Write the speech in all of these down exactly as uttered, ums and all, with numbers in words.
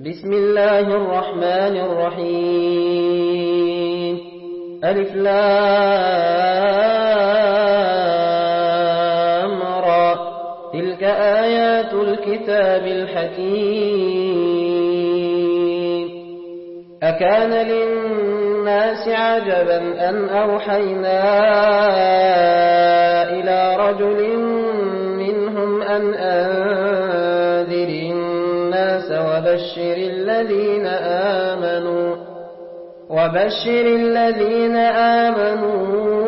بسم الله الرحمن الرحيم ألف لام را تلك آيات الكتاب الحكيم أكان للناس عجبا أن أوحينا إلى رجل منهم أن أنذر الناس وبشر الذين آمنوا وبشر الذين آمنوا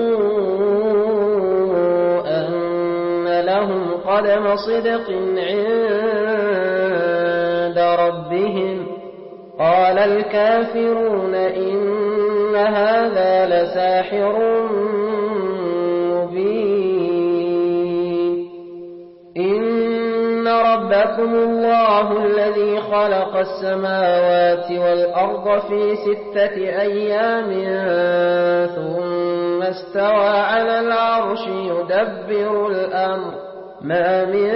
أن لهم قدم صدق عند ربهم قال الكافرون إن هذا لساحر مبين إن ربكم الله الذي خلق السماوات والأرض في ستة أيام ثم استوى على العرش يدبر الأمر ما من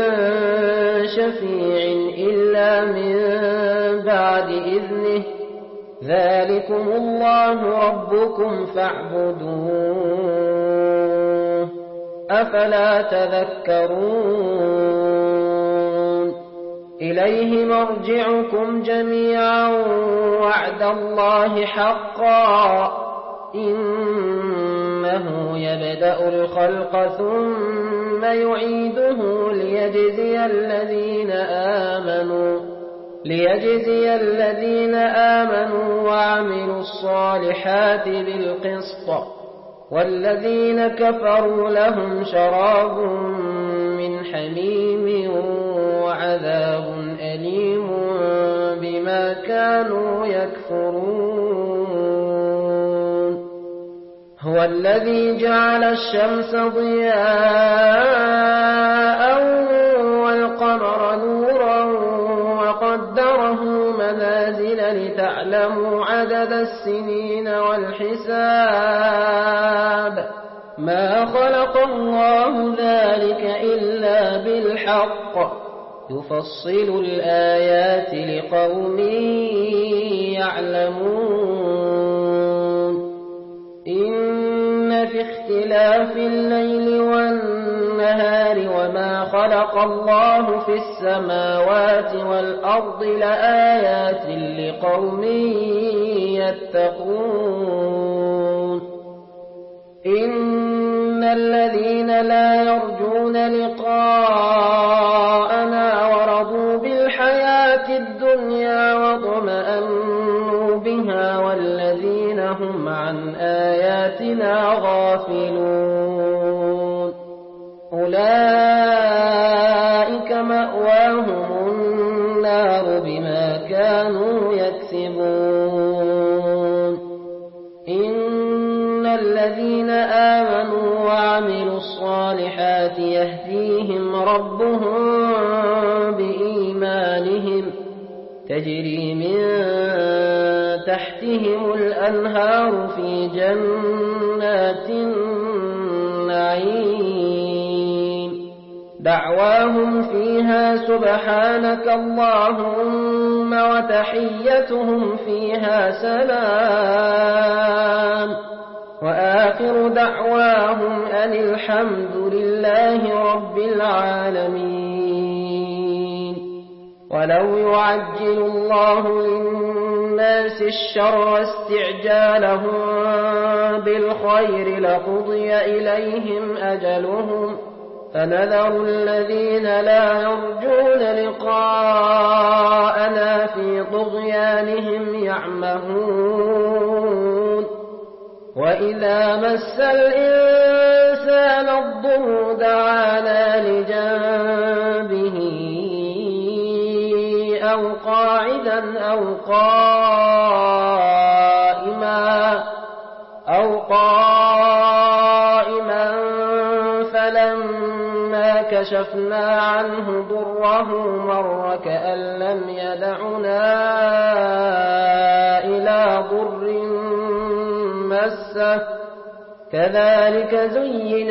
شفيع إلا من بعد إذنه ذلكم الله ربكم فاعبدوه أفلا تذكرون إليه مرجعكم جميعا وعد الله حقا إنه يبدأ الخلق ثم يعيده ليجزي الذين آمنوا ليجزي الذين آمنوا وعملوا الصالحات بالقسط والذين كفروا لهم شراب من حميم وعذاب أليم بما كانوا يكفرون هو الذي جعل الشمس ضياء والقمر نورا وقدره منازل لتعلموا عدد السنين والحساب ما خلق الله ذلك إلا بالحق يفصل الآيات لقوم يعلمون إن في اختلاف الليل والنهار وما خلق الله في السماوات والأرض لآيات لقوم يتقون إن الذين لا يرجون لقاءنا ورضوا بالحياة الدنيا واطمأنوا بها والذين هم عن آياتنا غافلون أولئك مأواهم النار بما كانوا يكسبون إن الذين آمنوا وعملوا الصالحات يهديهم ربهم بإيمانهم تجري من تحتهم الأنهار في جنات النعيم دعواهم فيها سبحانك اللهم وتحيتهم فيها سلام وآخر دعواهم أن الحمد لله رب العالمين ولو يعجل الله للناس الشر استعجالهم بالخير لقضي إليهم أجلهم فنذر الذين لا يرجون لقاءنا في طغيانهم يعمهون وإذا مس الإنسان الضر دعانا لجنبه أو قاعدا أو قائما أو قائما فلما كشفنا عنه ضره مر كأن لم يدعنا إلى ضر مسه كذلك زين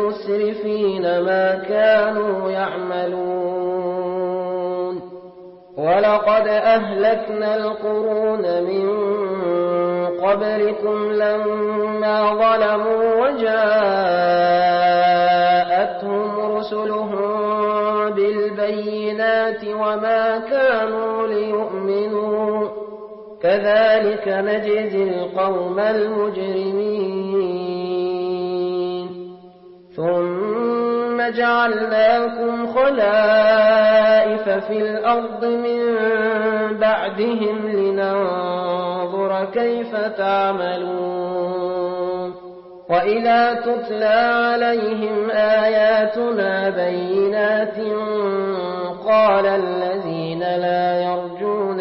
للمسرفين ما كانوا يعملون ولقد أهلكنا القرون من قبلكم لما ظلموا وجاءتهم رسلهم بالبينات وما كانوا ليؤمنوا كذلك نجزي القوم المجرمين ثم جعلناكم خلائف في الأرض من بعدهم لننظر كيف تعملون وإذا تتلى عليهم آياتنا بينات قال الذين لا يرجون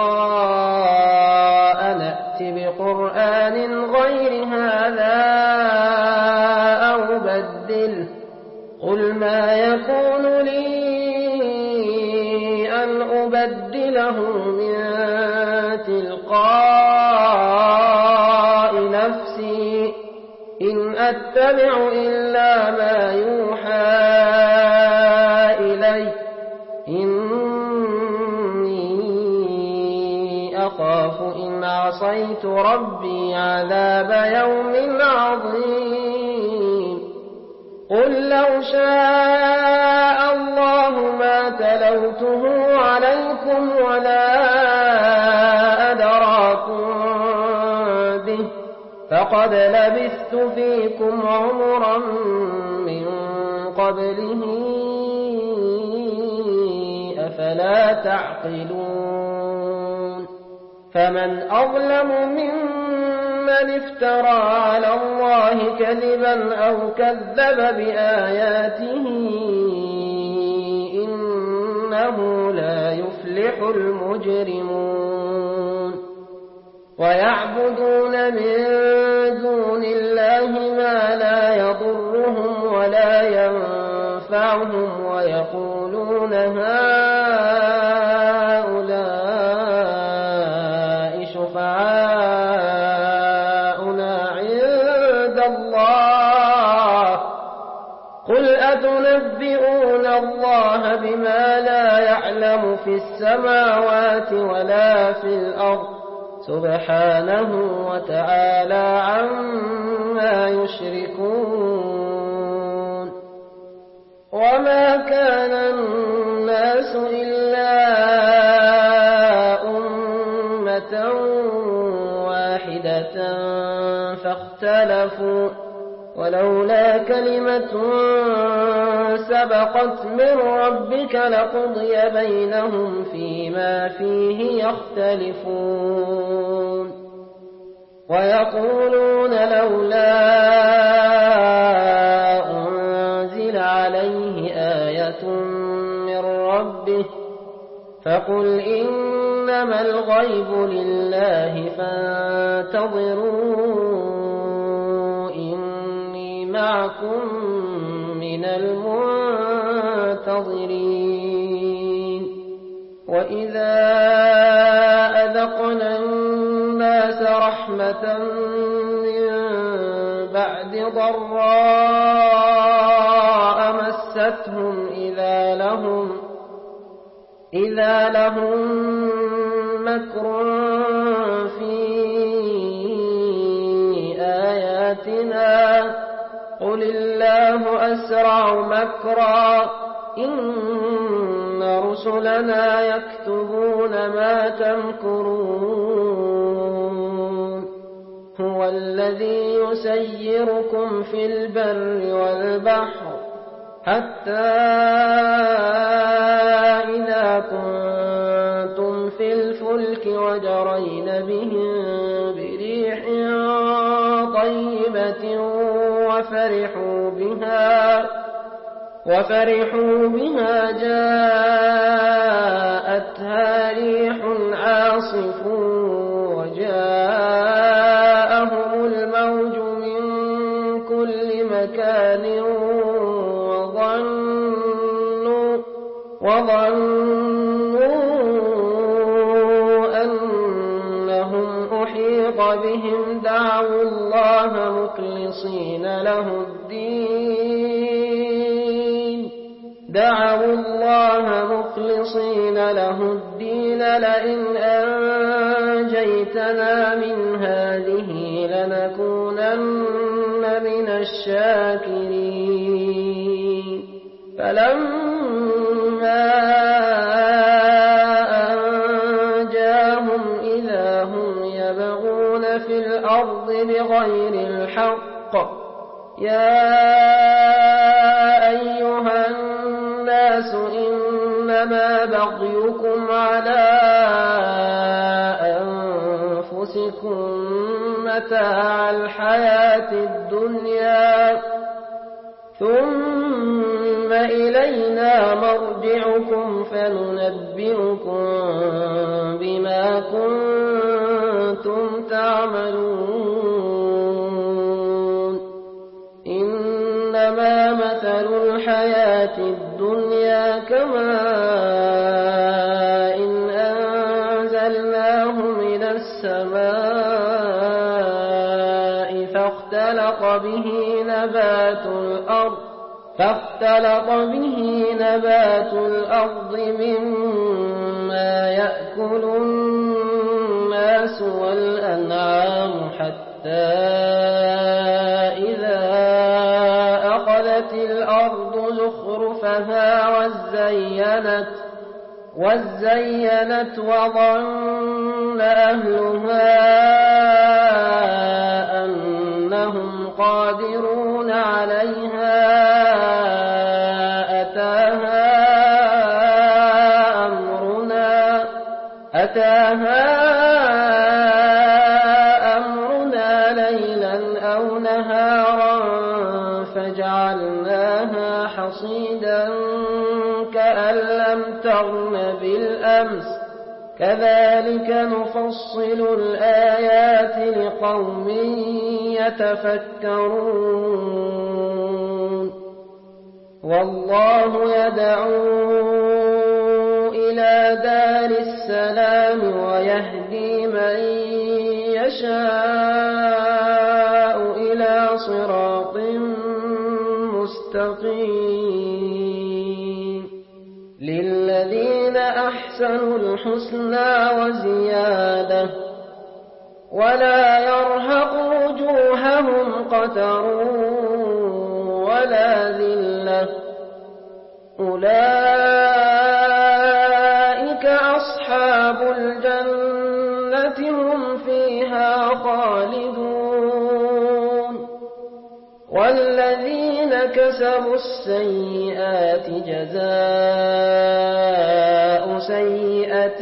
لقاء نأت بقرآن غير هذا أو بدله قل ما يكون لي أن أبدله من تلقاء نفسي إن أتبع إلا ما يوحى إلي إني أخاف إن عصيت ربي عذاب يوم عظيم قل لو شاء الله ما تلوته عليكم ولا أدراكم به فقد لبثت فيكم عمرا من قبله أفلا تعقلون فمن أظلم ممن افترى على الله كذبا أو كذب بآياته إنه لا يفلح المجرمون ويعبدون من دون الله ما لا يضرهم ولا ينفعهم ويقولون هؤلاء شفعاؤنا عند الله قل أتنبئون الله بما لا يعلم في السماوات ولا في الأرض سبحانه وتعالى عما يشركون وما كان الناس إلا أمة واحدة فاختلفوا ولولا كلمة سبقت من ربك لقضي بينهم فيما فيه يختلفون ويقولون لولا أنزل عليه آية من ربه فقل إنما الغيب لله فانتظروا إني معكم من المنتظرين وإذا أذقنا الناس رحمة من بعد ضراء مستهم إذا لهم إذا لهم مكر في آياتنا قل الله أسرع مكرا إن رسلنا يكتبون ما تمكرون هو الذي يسيركم في البر والبحر حتى إذا كنتم في الفلك وجرين بهم بريح طيبة وفرحوا بها وفرحوا بها جاءتها ريح عاصف وجاءهم الموج من كل مكان وظنوا وظنوا أنهم أحيط بهم دعوا الله مخلصين له الدين دعوا الله مخلصين له الدين لئن أنجيتنا من هذه لنكونن من الشاكرين فلما أنجاهم إذا هم يبغون في الأرض بغير الحق يا أيها الناس إنما بغيكم على أنفسكم متاع الحياة الدنيا ثم إلينا مرجعكم فننبئكم بما كنتم تعملون إنما مثل الحياة الدنيا كماء إن أنزلناه من السماء فاختلط به نبات الأرض فاختلط به نبات الأرض مما يأكل الناس والأنعام حتى إذا أخذت الأرض زخرفها وزينت وزينت وظن أهلها أنهم قادرون عليها أتاها أمرنا أتاها أمرنا ليلا أو نهارا فجعلناها حصيدا كأن لم تغن بالأمس كذلك نفصل الآيات لقوم يتفكرون والله يدعو إلى دار السلام ويهدي من يشاء إلى صراط مستقيم للذين أحسنوا الحسنى وزيادة ولا يرهق وجوههم قتر ولا ذلة أولئك أصحاب الجنة هم فيها خالدون والذين كسبوا السيئات جزاء سيئة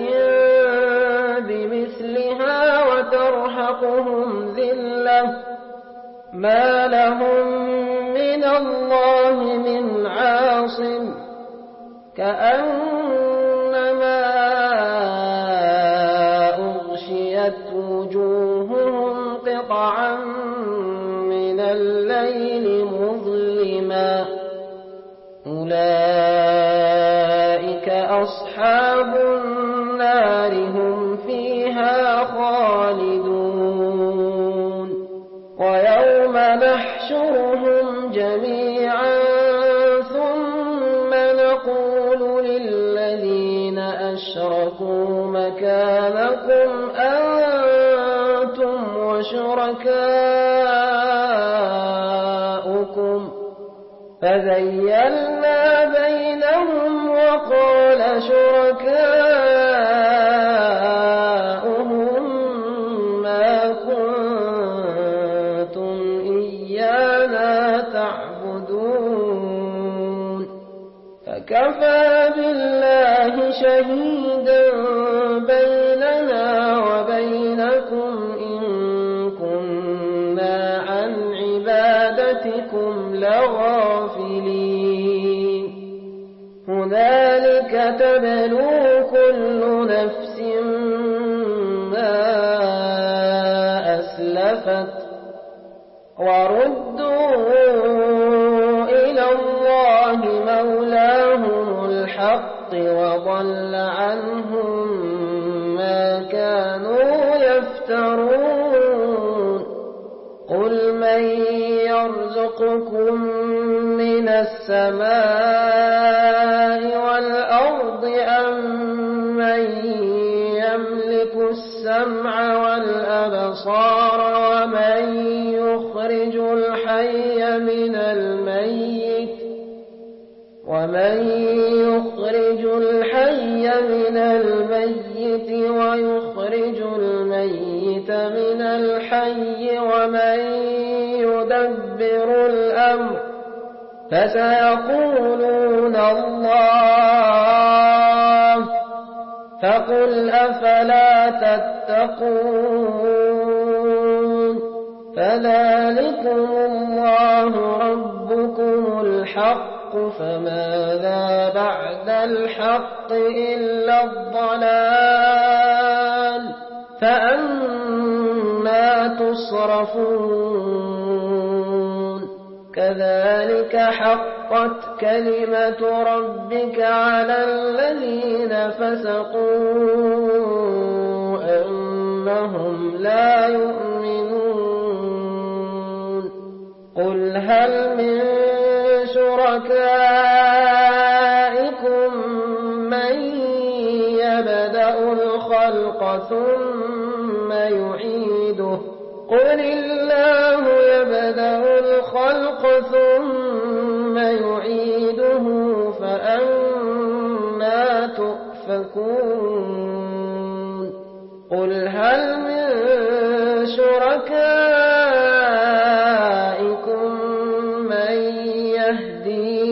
بمثلها وترهقهم ذلة ما لهم من الله من عاصم كأنما أغشيت وجوههم قطعا من الليل مظلما أولئك أصحاب النار هم فيها خالدون ويوم نحشرهم جميعا ثم نقول للذين أشركوا مكانكم أنتم وشركاؤكم فزيلنا بينهم وقال شركاؤهم ما كنتم إيانا تعبدون فكفى بالله شهيدا بيننا وبينكم إن كنا عن عبادتكم لغافلين هنالك تبلو كل نفس ما أسلفت وردوا إلى الله مولاهم الحق وضل عنهم ما كانوا يفترون قل من يرزقكم من السماء والأرض أم من السمع والأبصار ومن يخرج الحي من الميت ومن يخرج الحي من الميت ويخرج الميت من الحي ومن يدبر الأمر فسيقولون الله فقل أفلا تتقون فذلكم الله ربكم الحق فماذا بعد الحق إلا الضلال فأنا تصرفون كذلك حقت كلمة ربك على الذين فسقوا أنهم لا يؤمنون قل هل من شركائكم من يبدأ الخلق ثم يعيده قل الله يبدأ الخلق ثم يعيده فأنا تؤفكون قل هل من شركائكم من يهدي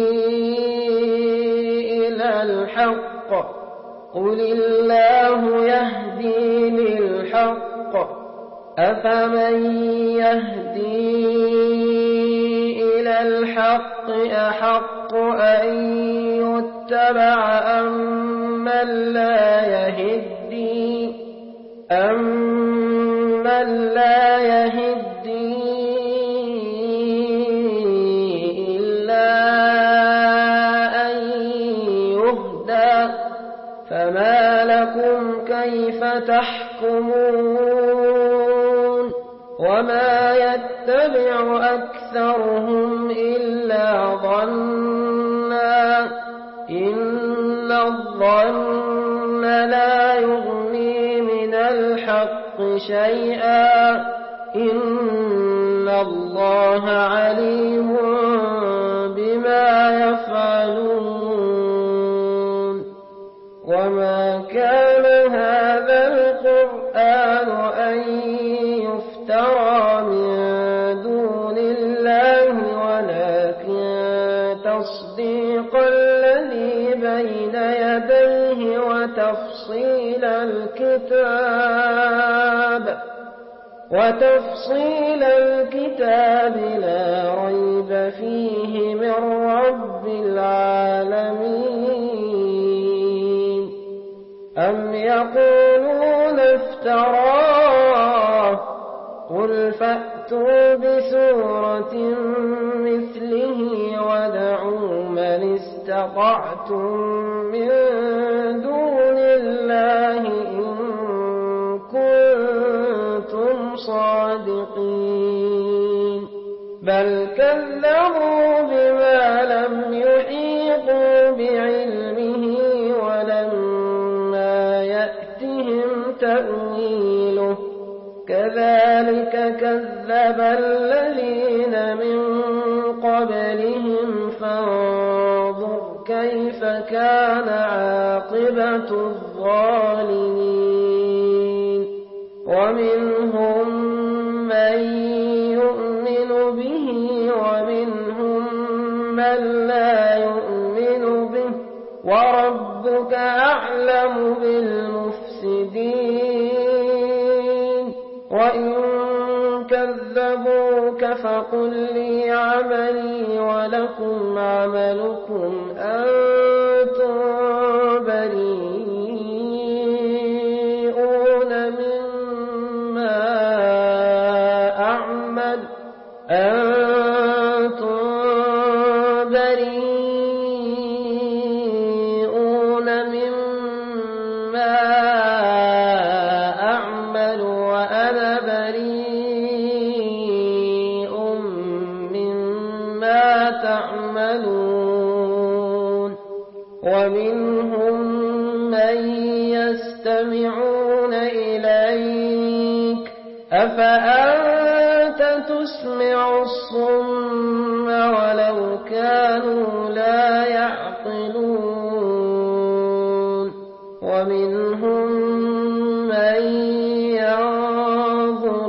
إلى الحق قل الله يهدي للحق أفمن يهدي إلى الحق أحق أن يتبع أمن لا يهدي أمن لا يهدي إلا أن يهدى فما لكم كيف تحكمون وما يتبع أكثرهم إلا ظنا إن الظن لا يغني من الحق شيئا إن الله عليم بما يفعلون وما كان هذا القرآن أن يفترى من دون الله ولكن تصديق الذي بين يديه وتفصيل الكتاب وتفصيل الكتاب لا ريب فيه من رب العالمين أم يقولون افتراه قل فأتوا بسورة مثله ودعوا من استطعتم من دون الله إن كنتم صادقين بل كذبوا بما لم يحيطوا بعلمه ولما يأتهم تأويله كذلك كذب الذين من قبلهم فانظر كيف كان عاقبة الظالمين ومنهم من يؤمن به ومنهم من لا يؤمن به وربك أعلم بالمفسدين وإن كذبوك فقل لي عملي ولكم عملكم أنتم بريئون مما أعمل أنتم بريئون مما أعمل وأنا بريء مما تعملون ومنهم من يستمعون يلتفتون إليك أفأنت تسمع الصم ولو كانوا لا يعقلون ومنهم من ينظر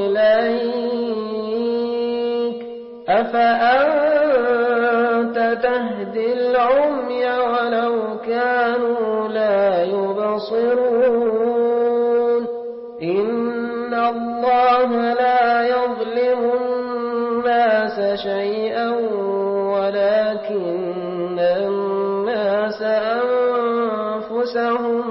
إليك أفأنت تهدي العمي ولو كانوا لا يبصرون إن الله لا يظلم الناس شيئا ولكن الناس أنفسهم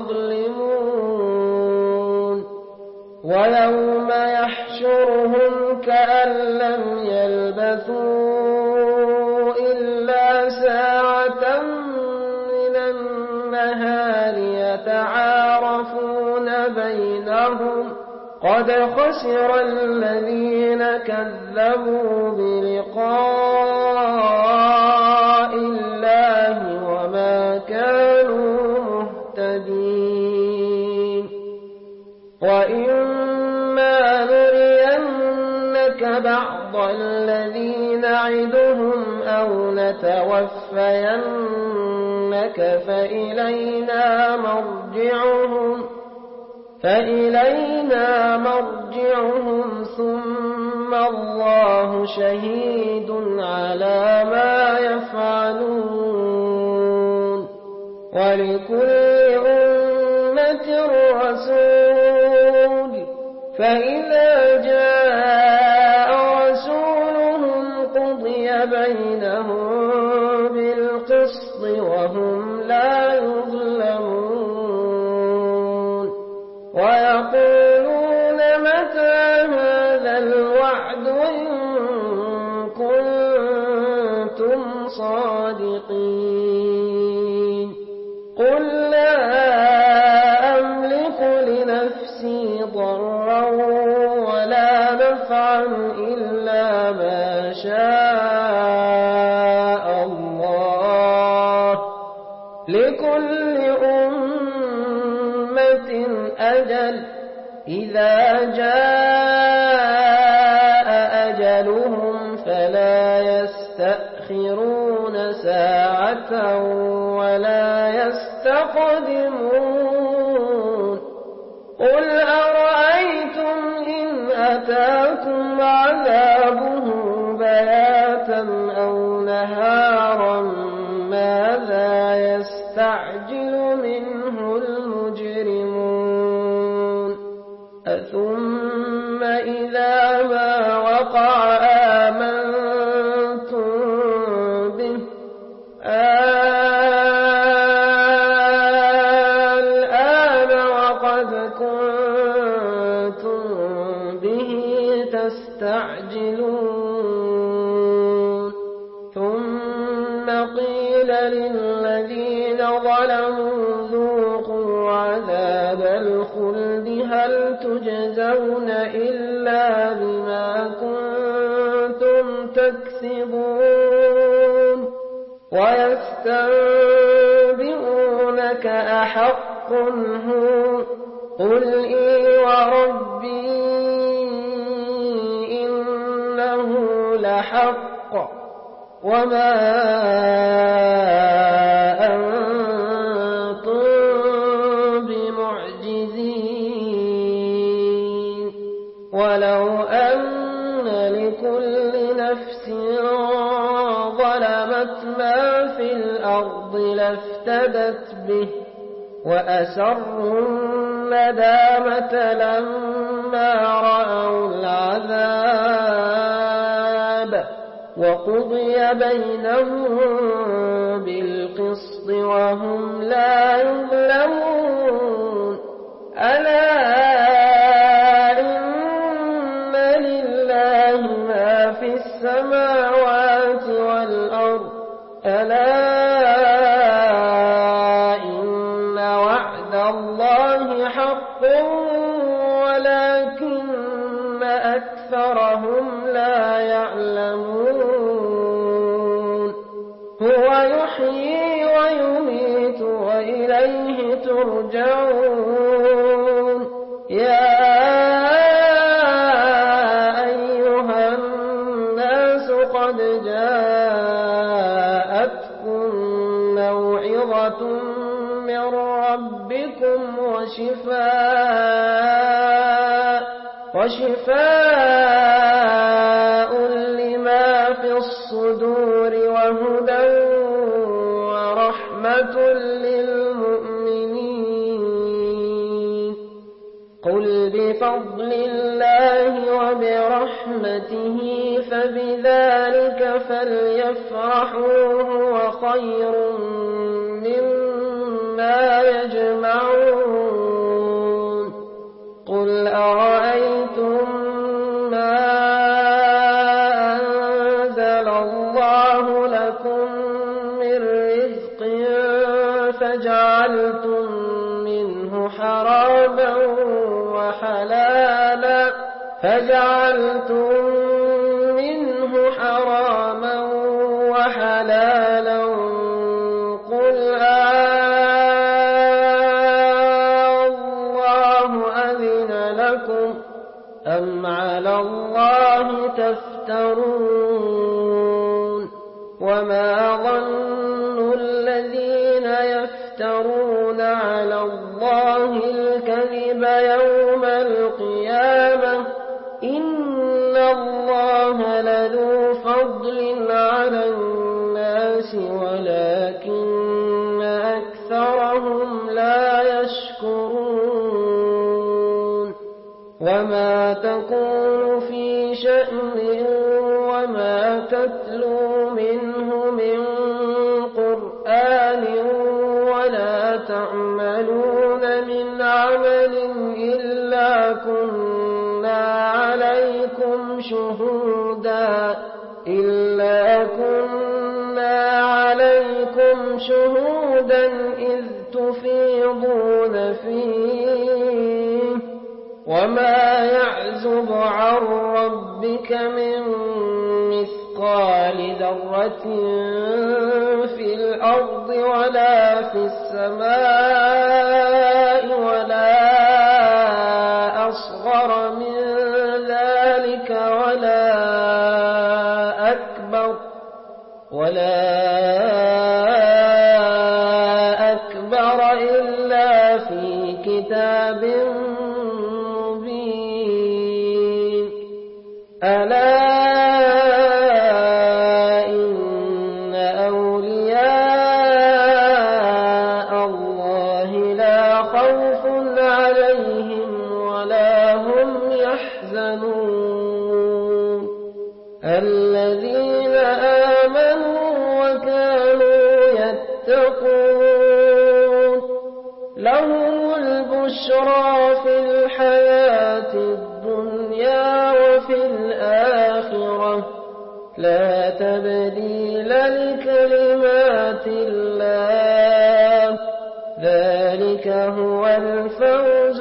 يظلمون ويوم يحشرهم كأن لم يلبثوا إلا ساعة من النهار يتعارفون بينهم قد خسر الذين كذبوا بلقاء الله وما كانوا مهتدين وإما نرينك بعض الذي نعدهم أو نتوفينك فإلينا مرجعهم فإلينا مرجعهم ثم الله شهيد على ما يفعلون ولكل أمة رسول فإذا جاء رسولهم قضي بينهم بالقسط وهم لا يظلمون ويقولون متى هذا الوعد إن كنتم صادقين قل لا أملك لنفسي ضرا ولا نفعا إلا ما شاء الله لكل أمة أجل إذا جاء أجلهم فلا يستأخرون ساعة ولا يستقدمون قل أرأيتم إن أتاكم عذابه بياتا أو نهارا ماذا يستعجل منه المجرمون أثم إذا ما وقع آمنتم به الآن وقد كنتم به تستعجلون ثم قيل للذين ظلموا ذوقوا عذاب الخلد هل تجزون إلا بما كنتم تكسبون ويستنبئونك أحق هو قل إي وربي إنه لحق وما أنتم بمعجزين ولو أن لكل نفس ظلمت ما في الأرض لافتدت به وأسروا الندامة لما رأوا العذاب وقضي بينهم بالقسط وهم لا يظلمون ألا إن لله ما في السماوات والأرض ألا إن وعد الله حق ولكن أكثرهم لا يعلمون هو يحيي ويميت وإليه ترجعون يا أيها الناس قد جاءتكم موعظة من ربكم وشفاء وشفاء لما في الصدور وهدى ورحمة للمؤمنين. قل بفضل الله وبرحمته فبذلك فليفرحوا هو خير مما يجمعون. قل أرأيتم ما أنزل الله لكم من رزق فجعلتم منه حراما وحلالا فجعلتم منه حراما وحلالا قل الله أذن لكم أم على الله تفترون. وما ظن الذين يفترون على الله الكذب يوم القيامة إن الله لذو فضل على الناس ولكن أكثرهم لا يشكرون. وما تكون في شأن وما تتلو منه من قرآن ولا تعملون من عمل إلا كنا عليكم شهودا إلا كنا عليكم شهودا إذ تفيضون فيه. وما يعزب عن ربك من مثقال ذرة في الأرض ولا في السماء ولا أصغر من ذلك ولا أكبر ولا أكبر إلا في كتاب مبين. ألا إن أولياء الله لا خوف عليهم ولا هم يحزنون الذين آمنوا وكانوا يتقون لهم البشرى في الحياة الدنيا وفي الآخرة لا تبديل لكلمات الله ذلك هو الفوز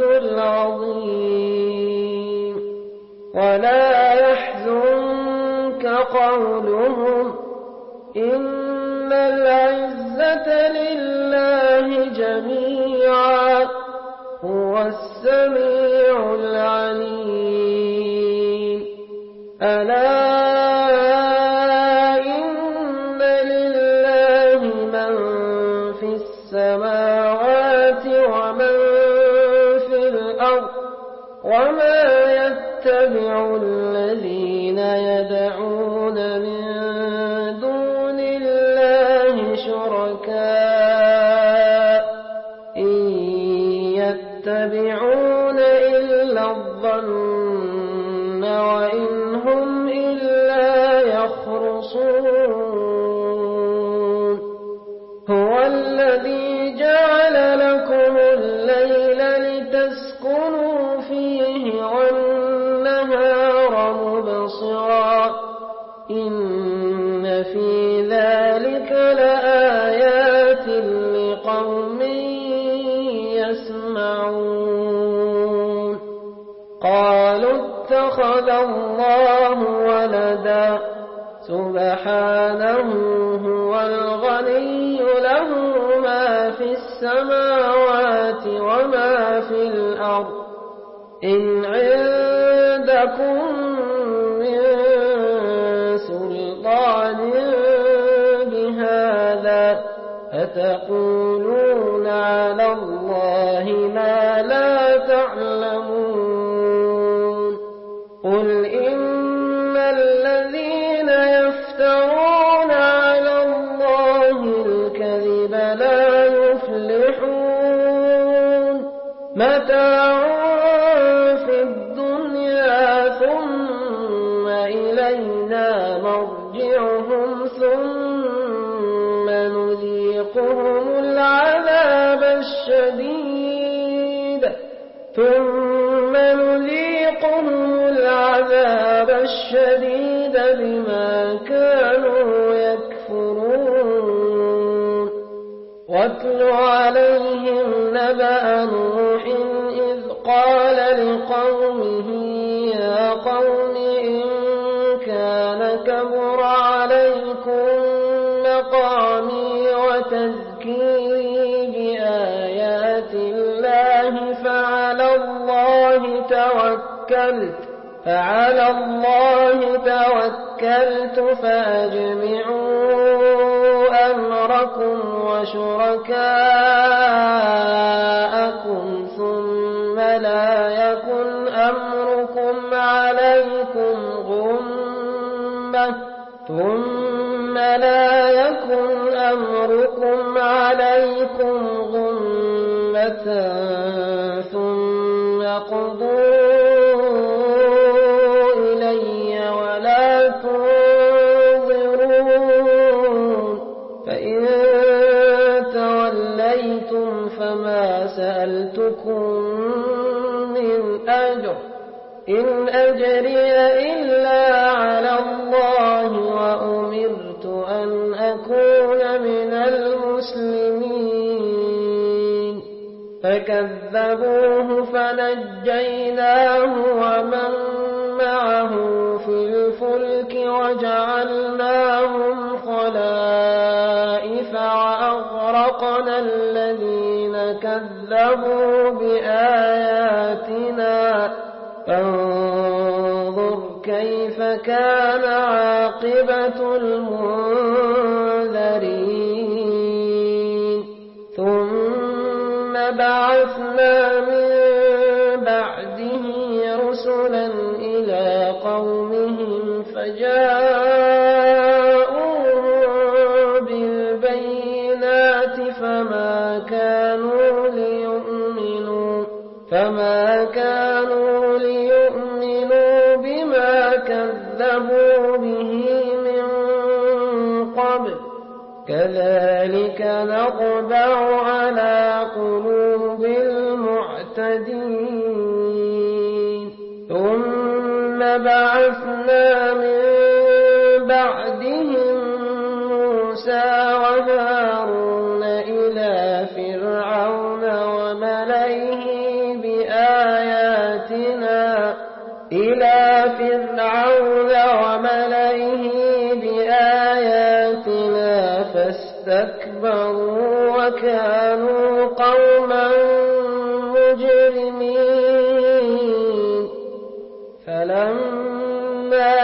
العظيم. ولا يحزنك قولهم إن العزة لله جميعا هو السميع العليم. ألا إن لله من في السماوات ومن في الأرض وما يتبع الذين يدعون من دون الله شركاء إن يتبعون إلا الظن وإن هم إلا يخرصون. هو الذي جعل لكم الليل لتسكنوا فيه والنهار مبصرا إن في ذلك لآيات لقوم يسمعون. قالوا اتخذ الله ولدا سبحانه هو الغني له ما في السماوات وما في الأرض إن عندكم من سلطان بهذا أتقولون على الله ما لا تعلمون قل إن الذين يفترون على الله الكذب لا يفلحون متاع في الدنيا ثم إلينا مرجعهم ثم نذيقهم العذاب الشديد ثم نذيقهم العذاب الشديد بما كانوا يكفرون واتل عليهم نبأ نوح إذ قال لقومه يا قوم إن كان كبر عليكم مقامي وتذكيري بآيات الله فعلى الله توكلت فعلى الله توكلت فأجمعوا أمركم وشركاءكم ثم لا يكن أمركم عليكم غمة ثم لا يكن أمركم عليكم غمة ثم قضوا إلي ولا تنظرون فإن توليتم فما سألتكم من أجر إن أجري إلا على الله وأمرت أن أكون من المسلمين فكذبوه فنجيناه ومن معه في الفلك وجعلناهم خلائف وأغرقنا الذين كذبوا بآياتنا فانظر كيف كان عاقبة المنذرين ثم بعثنا من بعده رسلا إلى قومهم فجاءوا بالبينات فما كانوا ليؤمنوا فما كانوا ليؤمنوا بما كذبوا به من قبل كذلك نطبع على قلوب المعتدين ثم بعثنا من بعدهم موسى وهارون إلى فرعون وملئه بآياتنا إلى فرعون وملئه بآياتنا فاستكبروا وكانوا قوما مجرمين فلما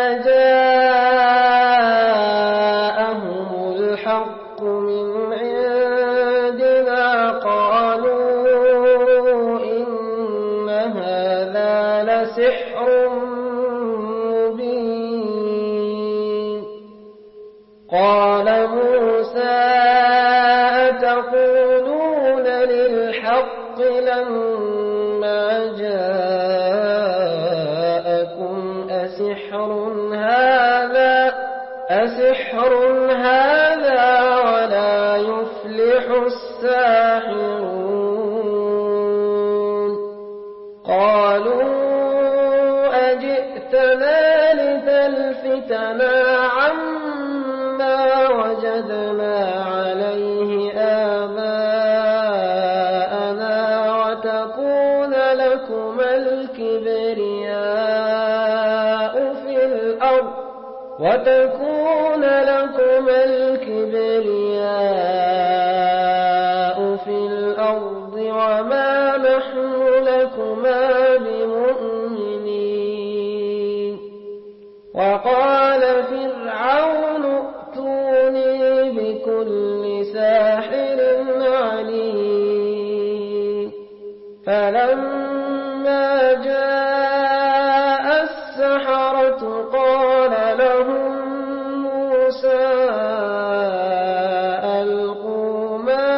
جاءهم الحق من عندنا قالوا إن هذا لسحر مبين قال موسى أتقولون للحق لما جاءكم أسحر هذا أسحر هذا ولا يفلح الساحرون قالوا أجئتنا لتلفتنا عما وجدنا عليه آباءنا وتكون لكما الكبرياء في الأرض وتكون لكما الكبرياء في الأرض وما نحن لكما بمؤمنين فلما جاء السحرة قال لهم موسى ألقوا ما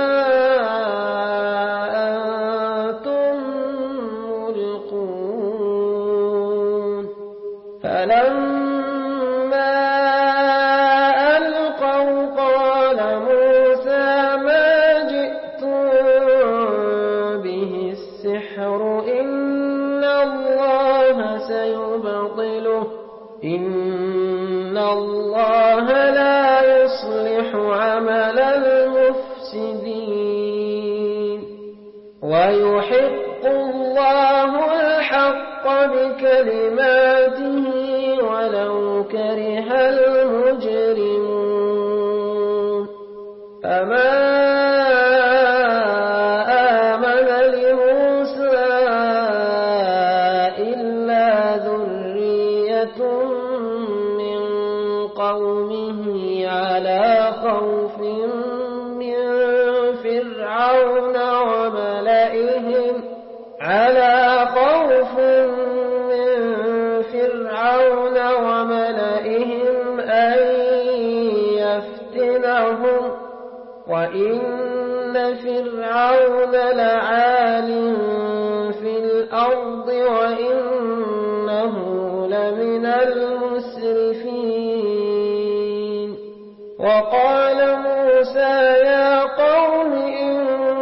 أنتم ملقون فلما ألقوا قال موسى ما جئتم به السحر إن الله سيبطله إن الله لا يصلح عمل المفسدين ويحق الله الحق بكلماته ولو كره المجرمون فما آمن لموسى إلا ذرية من قومه على خوف من فرعون وملئهم على خوف من فرعون وملئهم أن يفتنهم وإن فرعون لعال في الأرض وإنه لمن المسرفين وقال موسى يا قوم إن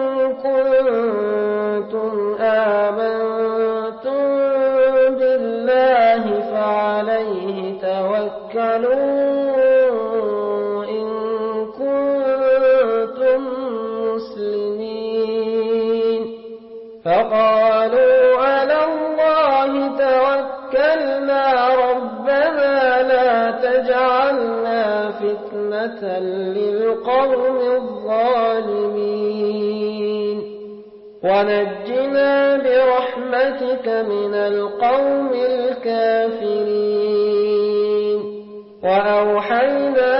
كنتم آمنتم بالله فعليه توكلوا إن كنتم مسلمين فقالوا على الله توكلنا ربنا لا تجعلنا فتنة للقوم الظالمين ونجنا برحمتك من القوم الكافرين وأوحينا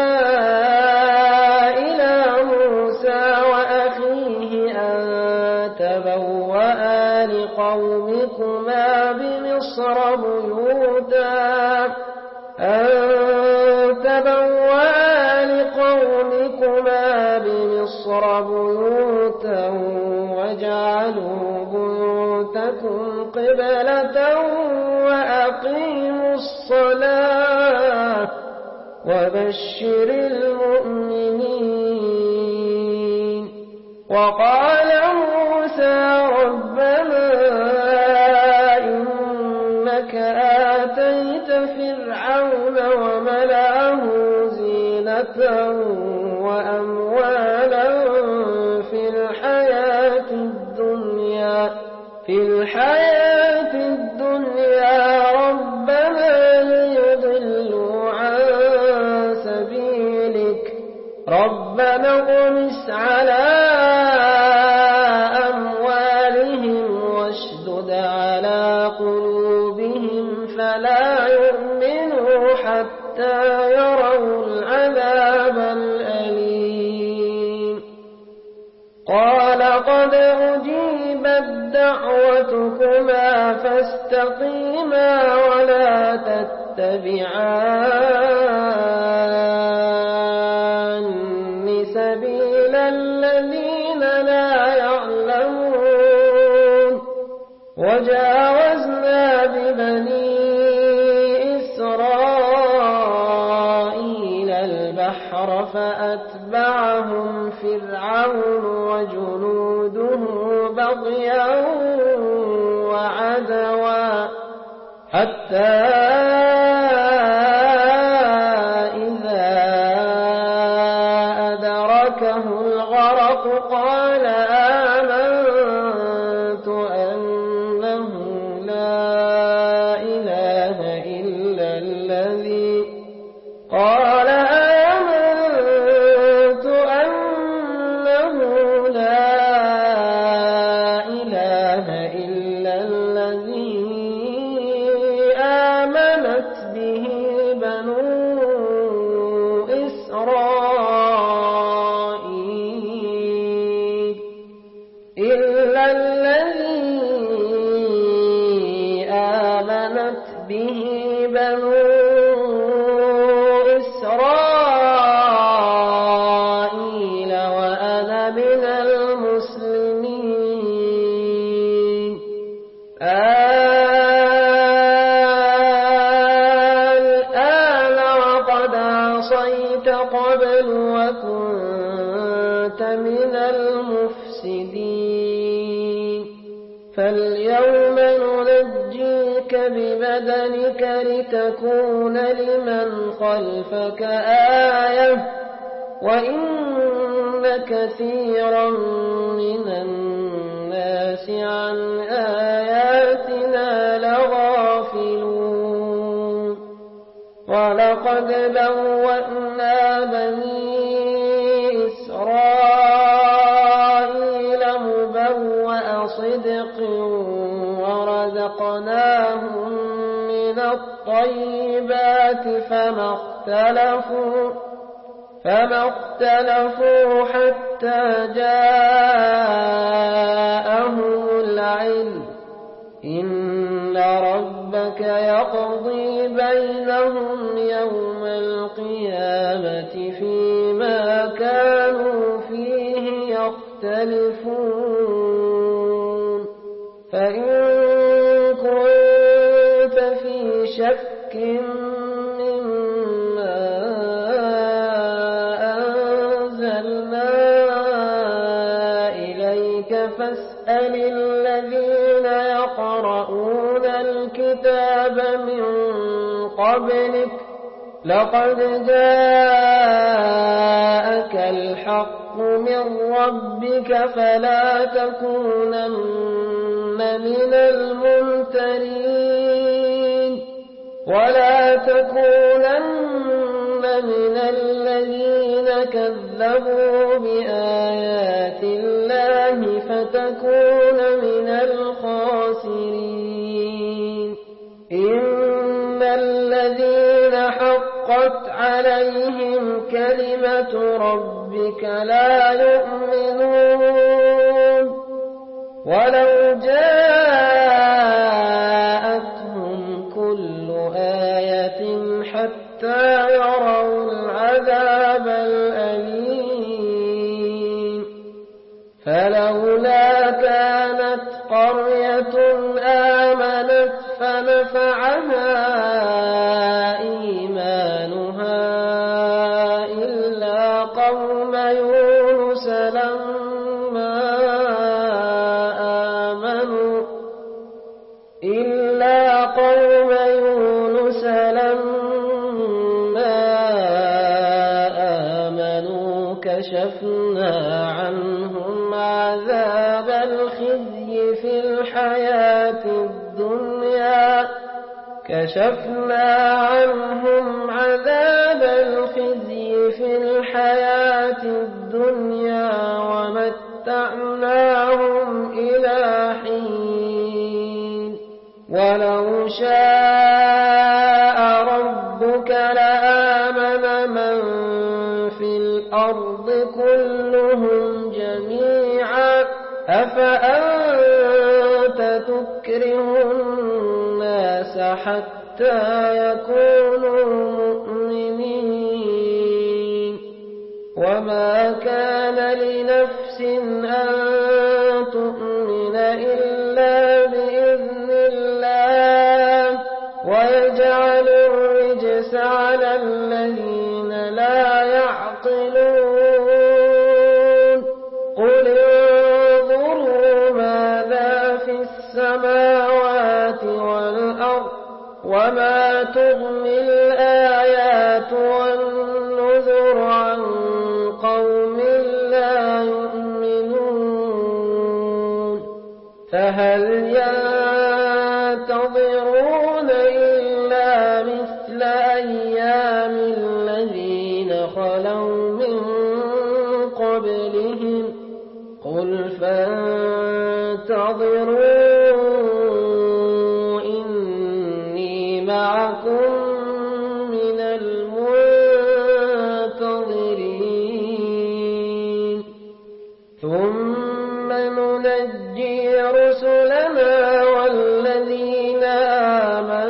إلى موسى وأخيه أن تبوأ لقومكما بمصر بيوتا أن تبوأ لقومكما بمصر بيوتا واجعلوا بيوتكم قبلة وأقيموا الصلاة وبشر المؤمنين وقال موسى ربنا إنك آتيت فرعون وملأه زينة وأموالا في الحياة الدنيا في الحياة الدنيا ربنا ليضلوا عن سبيلك ربنا اطمس على أموالهم واشدد على قلوبهم فلا يؤمنوا حتى يروا العذاب الأليم قال قد أجيبت دعوتكما فاستقيما ولا تتبعان سبيل الذين لا يعلمون وجاوزنا ببني إسرائيل البحر فأتبعهم فرعون وجنوده بغيا وعدوا حتى إذا أدركه الغرق قال آمنت أنه لا إله إلا الذي قال آمنت أنه لا إله إلا الذي آمنت آمنت به بنو إسرائيل وأنا من المسلمين. الآن وقد عصيت قبل وكنت من المفسدين. فاليوم ننجيك ببدنك لتكون لمن خلفك آية وإن كثيرا من الناس عن آياتنا لغافلون. ولقد بوأنا بني إسرائيل مبوأ صدق ورزقناهم من الطيبات فما اختلفوا فما اختلفوا حتى جاءهم العلم. إن ربك يقضي بينهم يوم القيامة فيما كانوا فيه يختلفون. فإن كنت في شك مما أنزلنا إليك فاسأل الذين يقرؤون الكتاب من قبلك لقد جاءك الحق من ربك فلا تكونن من الممترين ولا تكونن من الذين كذبوا بآيات الله فتكون من الخاسرين. إن الذين حقت عليهم كلمة ربك لا يؤمنون ولو جاءتهم كل آية حتى يروا العذاب الأليم. فلولا كانت قرية آمنت فنفعها إيمانها إلا قوم يونس لما آمنوا إلا قوم يونس لما آمنوا كشفنا عنهم عذاب الخزي في الحياة الدنيا كشفنا عنهم عذاب الخزي في الحياة الدنيا ومتعناهم إلى حين. ولو شاء ربك لآمن من في الأرض كلهم جميعا أفأنت تكره الناس حتى يكونوا مؤمنين. وما كان لنفس أن تؤمن إلا بإذن الله ويجعل الرجس على الذين لا يعقلون. قل انظروا ماذا في السماوات والأرض وما تغني الآيات والنذر عن قوم لا يؤمنون. فهل ينتظرون إلا مثل أيام الذين خلوا من قبلهم قل فانتظروا إني معكم من المنتظرين. ثم ننجي رسلنا والذين آمنوا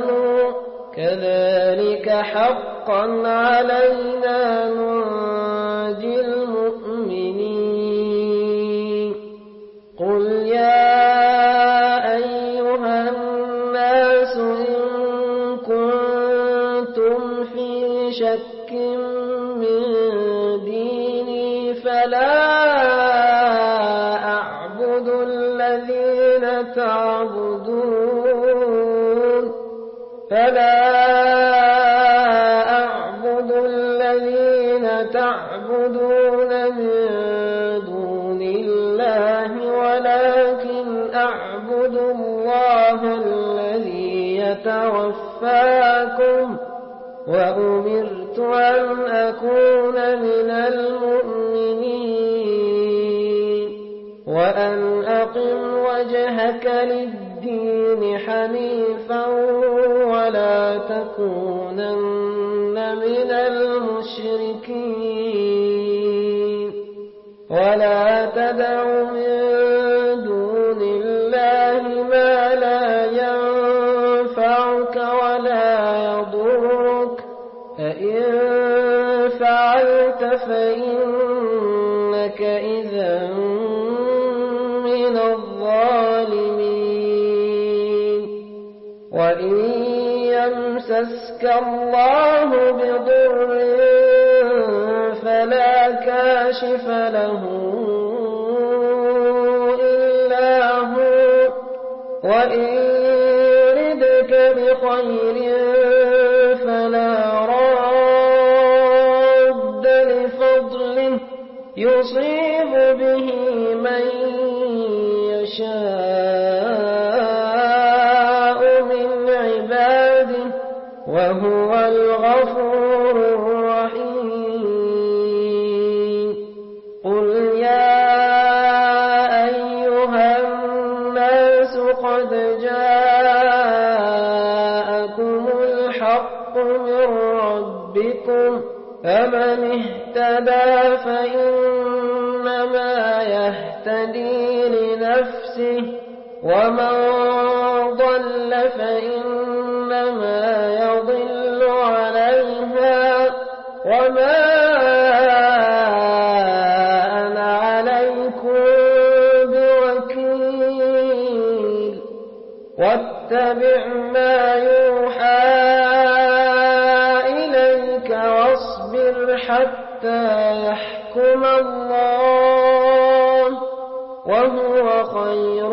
حقا علينا ننجي المؤمنين قل يا أيها الناس إن كنتم في شك من ديني فلا أعبد الذين تعبدون فلا أعبد الذين تعبدون من دون الله ولكن أعبد الله الذي يتوفاكم وأمرت أن أكون من المؤمنين وأن أقم وجهك للدين حنيفا ولا تكونن من المشركين ولا تدع من دون الله ما لا ينفعك ولا يضرك فإن فعلت فإنك إذا من الظالمين وإن يمسسك الله بضر فلا كاشف له إلا هو وإن يردك بخير فلا راد لفضله يصيب به من يشاء من عباده وهو الغفور الرحيم قل يا أيها الناس قد جاءكم الحق من ربكم فمن اهتدى فإنما يهتدي لنفسه ومن ضل فإنما يضل عليها وما أنا عليكم بوكيل واتبع ما يوحى إليك واصبر حتى يحكم الله وهو خير